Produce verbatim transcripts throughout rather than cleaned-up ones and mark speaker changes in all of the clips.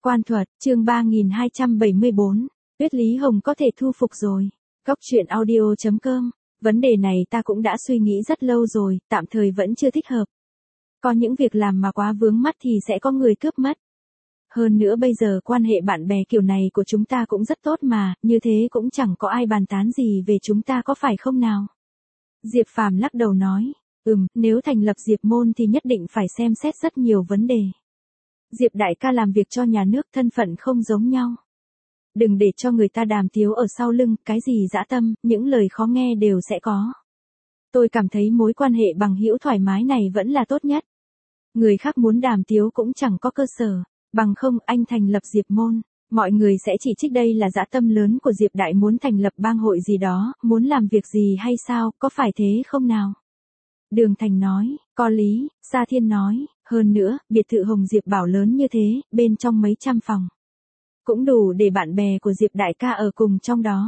Speaker 1: Quan thuật, chương ba nghìn hai trăm bảy mươi bốn. Tuyết Lý Hồng có thể thu phục rồi. Góc truyện audio chấm com. Vấn đề này ta cũng đã suy nghĩ rất lâu rồi, tạm thời vẫn chưa thích hợp. Có những việc làm mà quá vướng mắt thì sẽ có người cướp mất. Hơn nữa bây giờ quan hệ bạn bè kiểu này của chúng ta cũng rất tốt mà, như thế cũng chẳng có ai bàn tán gì về chúng ta có phải không nào? Diệp Phàm lắc đầu nói, ừm, nếu thành lập Diệp môn thì nhất định phải xem xét rất nhiều vấn đề. Diệp đại ca làm việc cho nhà nước, thân phận không giống nhau. Đừng để cho người ta đàm tiếu ở sau lưng, cái gì dã tâm, những lời khó nghe đều sẽ có. Tôi cảm thấy mối quan hệ bằng hữu thoải mái này vẫn là tốt nhất. Người khác muốn đàm tiếu cũng chẳng có cơ sở, bằng không anh thành lập Diệp môn, mọi người sẽ chỉ trích đây là dã tâm lớn của Diệp đại muốn thành lập bang hội gì đó, muốn làm việc gì hay sao, có phải thế không nào? Đường Thành nói, có lý. Sa Thiên nói, hơn nữa, biệt thự Hồng Diệp Bảo lớn như thế, bên trong mấy trăm phòng. Cũng đủ để bạn bè của Diệp đại ca ở cùng trong đó.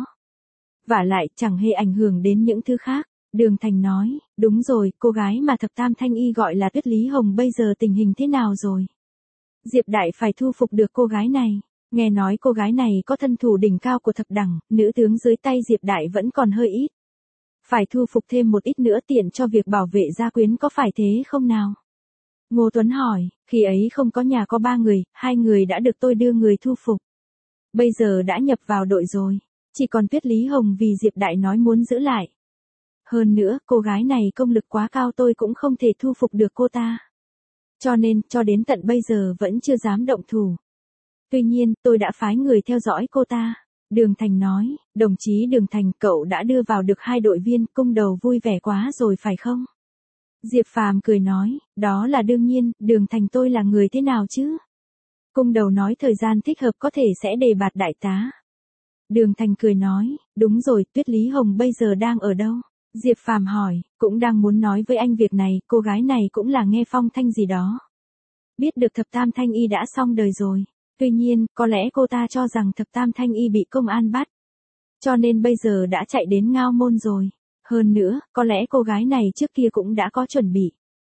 Speaker 1: Vả lại, chẳng hề ảnh hưởng đến những thứ khác. Đường Thành nói, đúng rồi, cô gái mà Thập Tam Thanh Y gọi là Tuyết Lý Hồng bây giờ tình hình thế nào rồi? Diệp đại phải thu phục được cô gái này. Nghe nói cô gái này có thân thủ đỉnh cao của thập đẳng, nữ tướng dưới tay Diệp đại vẫn còn hơi ít. Phải thu phục thêm một ít nữa tiện cho việc bảo vệ gia quyến, có phải thế không nào? Ngô Tuấn hỏi, khi ấy không có nhà có ba người, hai người đã được tôi đưa người thu phục. Bây giờ đã nhập vào đội rồi, chỉ còn Tuyết Lý Hồng vì Diệp đại nói muốn giữ lại. Hơn nữa, cô gái này công lực quá cao, tôi cũng không thể thu phục được cô ta. Cho nên, cho đến tận bây giờ vẫn chưa dám động thủ. Tuy nhiên, tôi đã phái người theo dõi cô ta. Đường Thành nói, đồng chí Đường Thành, cậu đã đưa vào được hai đội viên, cung đầu vui vẻ quá rồi phải không? Diệp Phàm cười nói, đó là đương nhiên, Đường Thành tôi là người thế nào chứ? Cung đầu nói thời gian thích hợp có thể sẽ đề bạt đại tá. Đường Thành cười nói, đúng rồi, Tuyết Lý Hồng bây giờ đang ở đâu? Diệp Phàm hỏi, cũng đang muốn nói với anh việc này, cô gái này cũng là nghe phong thanh gì đó. Biết được Thập Tam Thanh Y đã xong đời rồi. Tuy nhiên, có lẽ cô ta cho rằng Thập Tam Thanh Y bị công an bắt. Cho nên bây giờ đã chạy đến Ngao Môn rồi. Hơn nữa, có lẽ cô gái này trước kia cũng đã có chuẩn bị.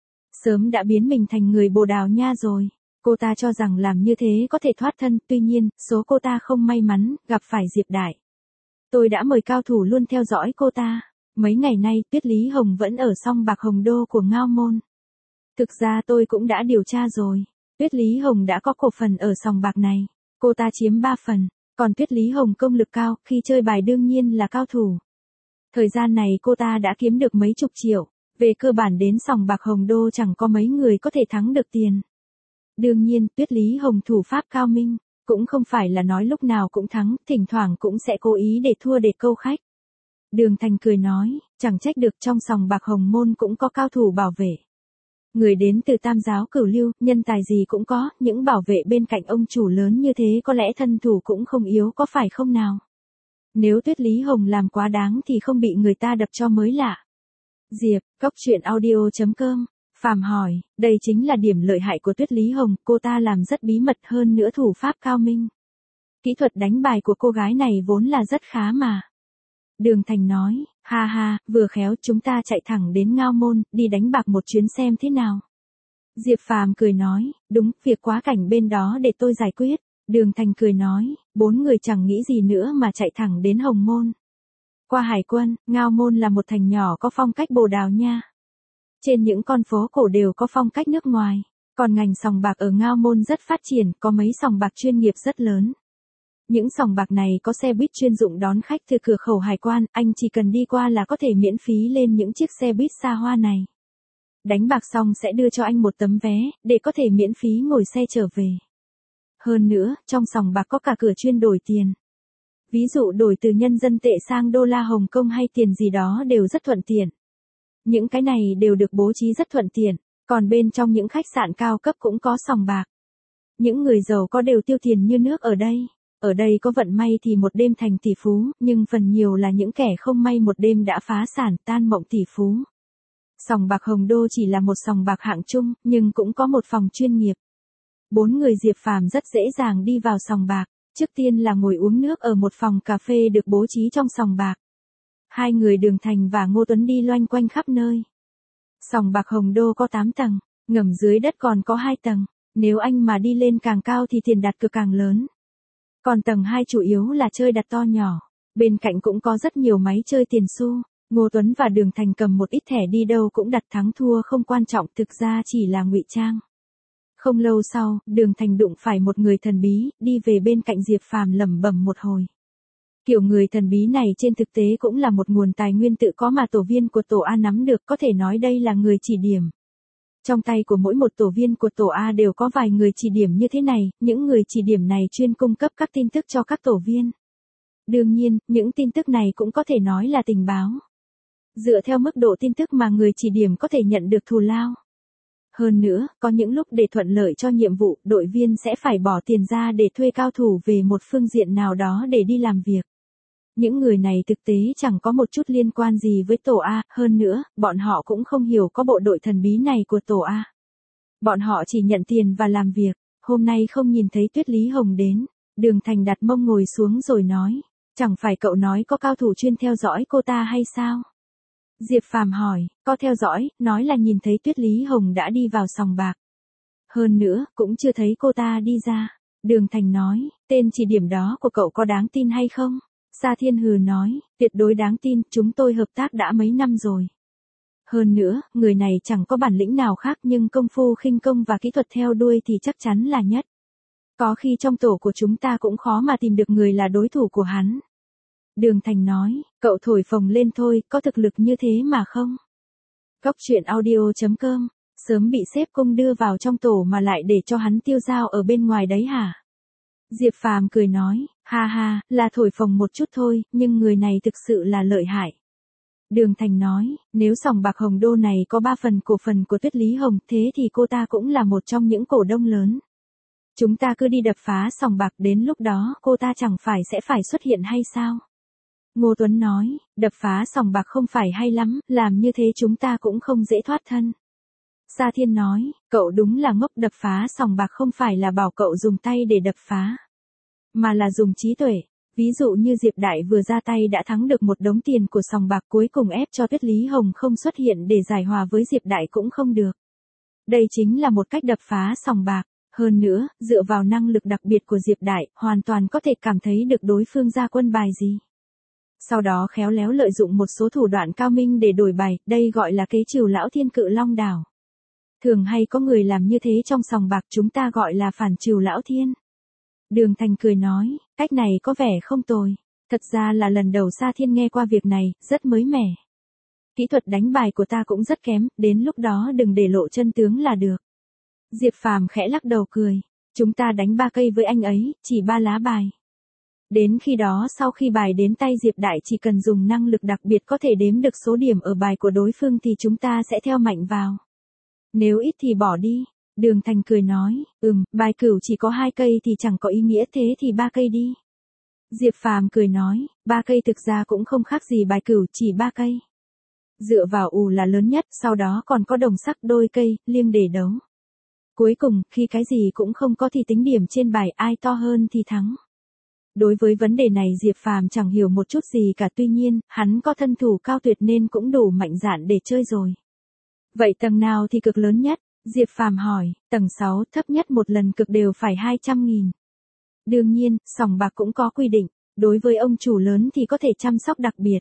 Speaker 1: Sớm đã biến mình thành người Bồ Đào Nha rồi. Cô ta cho rằng làm như thế có thể thoát thân, tuy nhiên, số cô ta không may mắn, gặp phải Diệp đại. Tôi đã mời cao thủ luôn theo dõi cô ta. Mấy ngày nay, Tuyết Lý Hồng vẫn ở song bạc Hồng Đô của Ngao Môn. Thực ra tôi cũng đã điều tra rồi. Tuyết Lý Hồng đã có cổ phần ở sòng bạc này. Cô ta chiếm ba phần. Còn Tuyết Lý Hồng công lực cao, khi chơi bài đương nhiên là cao thủ. Thời gian này cô ta đã kiếm được mấy chục triệu. Về cơ bản đến sòng bạc Hồng Đô chẳng có mấy người có thể thắng được tiền. Đương nhiên, Tuyết Lý Hồng thủ pháp cao minh. Cũng không phải là nói lúc nào cũng thắng, thỉnh thoảng cũng sẽ cố ý để thua để câu khách. Đường Thành cười nói, chẳng trách được, trong sòng bạc Hồng Môn cũng có cao thủ bảo vệ. Người đến từ Tam giáo Cửu Lưu, nhân tài gì cũng có, những bảo vệ bên cạnh ông chủ lớn như thế có lẽ thân thủ cũng không yếu, có phải không nào? Nếu Tuyết Lý Hồng làm quá đáng thì không bị người ta đập cho mới lạ. Diệp, góc truyện audio chấm com. Phàm hỏi, đây chính là điểm lợi hại của Tuyết Lý Hồng, cô ta làm rất bí mật, hơn nữa thủ pháp cao minh. Kỹ thuật đánh bài của cô gái này vốn là rất khá mà. Đường Thành nói, ha ha, vừa khéo chúng ta chạy thẳng đến Ngao Môn, đi đánh bạc một chuyến xem thế nào. Diệp Phàm cười nói, đúng, việc quá cảnh bên đó để tôi giải quyết. Đường Thành cười nói, bốn người chẳng nghĩ gì nữa mà chạy thẳng đến Hồng Môn. Qua hải quân, Ngao Môn là một thành nhỏ có phong cách Bồ Đào Nha. Trên những con phố cổ đều có phong cách nước ngoài. Còn ngành sòng bạc ở Ngao Môn rất phát triển, có mấy sòng bạc chuyên nghiệp rất lớn. Những sòng bạc này có xe buýt chuyên dụng đón khách từ cửa khẩu hải quan, anh chỉ cần đi qua là có thể miễn phí lên những chiếc xe buýt xa hoa này. Đánh bạc xong sẽ đưa cho anh một tấm vé, để có thể miễn phí ngồi xe trở về. Hơn nữa, trong sòng bạc có cả cửa chuyên đổi tiền. Ví dụ đổi từ nhân dân tệ sang đô la Hồng Kông hay tiền gì đó đều rất thuận tiện. Những cái này đều được bố trí rất thuận tiện, còn bên trong những khách sạn cao cấp cũng có sòng bạc. Những người giàu có đều tiêu tiền như nước ở đây. Ở đây có vận may thì một đêm thành tỷ phú, nhưng phần nhiều là những kẻ không may một đêm đã phá sản, tan mộng tỷ phú. Sòng bạc Hồng Đô chỉ là một sòng bạc hạng trung, nhưng cũng có một phòng chuyên nghiệp. Bốn người Diệp Phàm rất dễ dàng đi vào sòng bạc, trước tiên là ngồi uống nước ở một phòng cà phê được bố trí trong sòng bạc. Hai người Đường Thành và Ngô Tuấn đi loanh quanh khắp nơi. Sòng bạc Hồng Đô có tám tầng, ngầm dưới đất còn có hai tầng. Nếu anh mà đi lên càng cao thì tiền đặt cược càng lớn. Còn tầng hai chủ yếu là chơi đặt to nhỏ. Bên cạnh cũng có rất nhiều máy chơi tiền xu. Ngô Tuấn và Đường Thành cầm một ít thẻ đi đâu cũng đặt thắng thua không quan trọng, thực ra chỉ là ngụy trang. Không lâu sau, Đường Thành đụng phải một người thần bí, đi về bên cạnh Diệp Phàm lẩm bẩm một hồi. Kiểu người thần bí này trên thực tế cũng là một nguồn tài nguyên tự có mà tổ viên của tổ A nắm được, có thể nói đây là người chỉ điểm. Trong tay của mỗi một tổ viên của tổ A đều có vài người chỉ điểm như thế này, những người chỉ điểm này chuyên cung cấp các tin tức cho các tổ viên. Đương nhiên, những tin tức này cũng có thể nói là tình báo. Dựa theo mức độ tin tức mà người chỉ điểm có thể nhận được thù lao. Hơn nữa, có những lúc để thuận lợi cho nhiệm vụ, đội viên sẽ phải bỏ tiền ra để thuê cao thủ về một phương diện nào đó để đi làm việc. Những người này thực tế chẳng có một chút liên quan gì với tổ A, hơn nữa, bọn họ cũng không hiểu có bộ đội thần bí này của tổ A. Bọn họ chỉ nhận tiền và làm việc, hôm nay không nhìn thấy Tuyết Lý Hồng đến. Đường Thành đặt mông ngồi xuống rồi nói, chẳng phải cậu nói có cao thủ chuyên theo dõi cô ta hay sao? Diệp Phàm hỏi, có theo dõi, nói là nhìn thấy Tuyết Lý Hồng đã đi vào sòng bạc. Hơn nữa, cũng chưa thấy cô ta đi ra. Đường Thành nói, tên chỉ điểm đó của cậu có đáng tin hay không? Sa Thiên hừ nói, tuyệt đối đáng tin, chúng tôi hợp tác đã mấy năm rồi. Hơn nữa, người này chẳng có bản lĩnh nào khác nhưng công phu khinh công và kỹ thuật theo đuôi thì chắc chắn là nhất. Có khi trong tổ của chúng ta cũng khó mà tìm được người là đối thủ của hắn. Đường Thành nói, cậu thổi phồng lên thôi, có thực lực như thế mà không? Góc truyện audio chấm com, sớm bị sếp cung đưa vào trong tổ mà lại để cho hắn tiêu dao ở bên ngoài đấy hả? Diệp Phàm cười nói, ha ha, là thổi phồng một chút thôi, nhưng người này thực sự là lợi hại. Đường Thành nói, nếu sòng bạc Hồng Đô này có ba phần cổ phần của Tuyết Lý Hồng, thế thì cô ta cũng là một trong những cổ đông lớn. Chúng ta cứ đi đập phá sòng bạc, đến lúc đó cô ta chẳng phải sẽ phải xuất hiện hay sao? Ngô Tuấn nói, đập phá sòng bạc không phải hay lắm, làm như thế chúng ta cũng không dễ thoát thân. Sa Thiên nói, cậu đúng là ngốc, đập phá sòng bạc không phải là bảo cậu dùng tay để đập phá, mà là dùng trí tuệ. Ví dụ như Diệp Đại vừa ra tay đã thắng được một đống tiền của sòng bạc, cuối cùng ép cho Tuyết Lý Hồng không xuất hiện để giải hòa với Diệp Đại cũng không được. Đây chính là một cách đập phá sòng bạc. Hơn nữa, dựa vào năng lực đặc biệt của Diệp Đại, hoàn toàn có thể cảm thấy được đối phương ra quân bài gì. Sau đó khéo léo lợi dụng một số thủ đoạn cao minh để đổi bài, đây gọi là kế trừ lão thiên cự long đảo. Thường hay có người làm như thế trong sòng bạc, chúng ta gọi là phản trừ lão thiên. Đường Thành cười nói, cách này có vẻ không tồi. Thật ra là lần đầu Sa Thiên nghe qua việc này, rất mới mẻ. Kỹ thuật đánh bài của ta cũng rất kém, đến lúc đó đừng để lộ chân tướng là được. Diệp Phàm khẽ lắc đầu cười, chúng ta đánh ba cây với anh ấy, chỉ ba lá bài. Đến khi đó sau khi bài đến tay Diệp Đại chỉ cần dùng năng lực đặc biệt có thể đếm được số điểm ở bài của đối phương thì chúng ta sẽ theo mạnh vào. Nếu ít thì bỏ đi. Đường Thành cười nói, ừm, bài cửu chỉ có hai cây thì chẳng có ý nghĩa, thế thì ba cây đi. Diệp Phàm cười nói, ba cây thực ra cũng không khác gì bài cửu, chỉ ba cây. Dựa vào ù là lớn nhất, sau đó còn có đồng sắc đôi cây, liêng để đấu. Cuối cùng, khi cái gì cũng không có thì tính điểm trên bài, ai to hơn thì thắng. Đối với vấn đề này Diệp Phàm chẳng hiểu một chút gì cả, tuy nhiên, hắn có thân thủ cao tuyệt nên cũng đủ mạnh dạn để chơi rồi. Vậy tầng nào thì cực lớn nhất? Diệp Phàm hỏi, tầng sáu, thấp nhất một lần cực đều phải hai trăm nghìn. Đương nhiên, sòng bạc cũng có quy định, đối với ông chủ lớn thì có thể chăm sóc đặc biệt.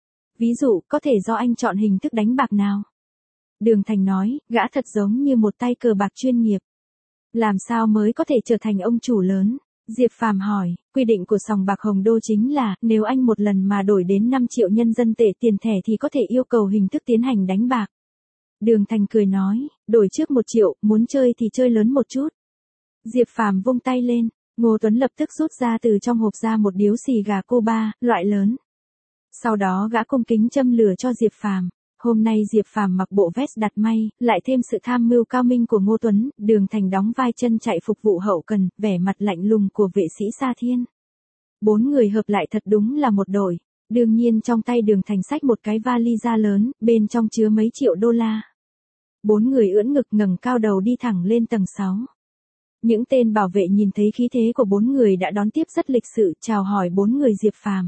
Speaker 1: Ví dụ, có thể do anh chọn hình thức đánh bạc nào? Đường Thành nói, gã thật giống như một tay cờ bạc chuyên nghiệp. Làm sao mới có thể trở thành ông chủ lớn? Diệp Phàm hỏi, quy định của sòng bạc Hồng Đô chính là, nếu anh một lần mà đổi đến năm triệu nhân dân tệ tiền thẻ thì có thể yêu cầu hình thức tiến hành đánh bạc. Đường Thành cười nói, đổi trước một triệu, muốn chơi thì chơi lớn một chút. Diệp Phàm vung tay lên, Ngô Tuấn lập tức rút ra từ trong hộp ra một điếu xì gà Cuba, loại lớn. Sau đó gã cung kính châm lửa cho Diệp Phàm. Hôm nay Diệp Phàm mặc bộ vest đặt may, lại thêm sự tham mưu cao minh của Ngô Tuấn, Đường Thành đóng vai chân chạy phục vụ hậu cần, vẻ mặt lạnh lùng của vệ sĩ Sa Thiên. Bốn người hợp lại thật đúng là một đội. Đương nhiên trong tay Đường Thành xách một cái vali da lớn, bên trong chứa mấy triệu đô la. Bốn người ưỡn ngực ngẩng cao đầu đi thẳng lên tầng sáu. Những tên bảo vệ nhìn thấy khí thế của bốn người đã đón tiếp rất lịch sự, chào hỏi bốn người Diệp Phàm.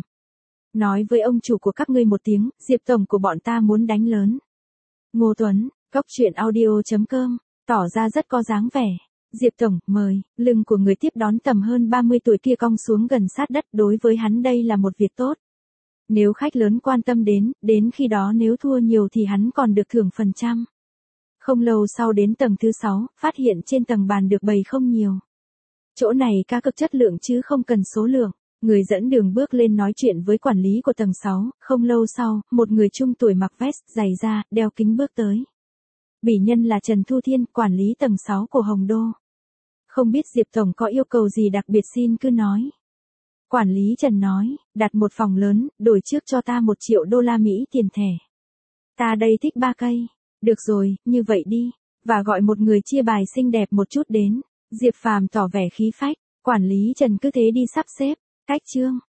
Speaker 1: Nói với ông chủ của các ngươi một tiếng, Diệp tổng của bọn ta muốn đánh lớn. Ngô Tuấn, góc truyện audio chấm com, tỏ ra rất có dáng vẻ. Diệp Tổng, mời. Lưng của người tiếp đón tầm hơn ba mươi tuổi kia cong xuống gần sát đất, đối với hắn đây là một việc tốt. Nếu khách lớn quan tâm đến, đến khi đó nếu thua nhiều thì hắn còn được thưởng phần trăm. Không lâu sau đến tầng thứ sáu, phát hiện trên tầng bàn được bày không nhiều. Chỗ này cá cực chất lượng chứ không cần số lượng. Người dẫn đường bước lên nói chuyện với quản lý của tầng sáu, không lâu sau, một người trung tuổi mặc vest, giày da, đeo kính bước tới. Bỉ nhân là Trần Thu Thiên, quản lý tầng sáu của Hồng Đô. Không biết Diệp Tổng có yêu cầu gì đặc biệt xin cứ nói. Quản lý Trần nói, đặt một phòng lớn, đổi trước cho ta một triệu đô la Mỹ tiền thẻ. Ta đây thích ba cây. Được rồi, như vậy đi. Và gọi một người chia bài xinh đẹp một chút đến. Diệp Phàm tỏ vẻ khí phách, quản lý Trần cứ thế đi sắp xếp. Cách chương.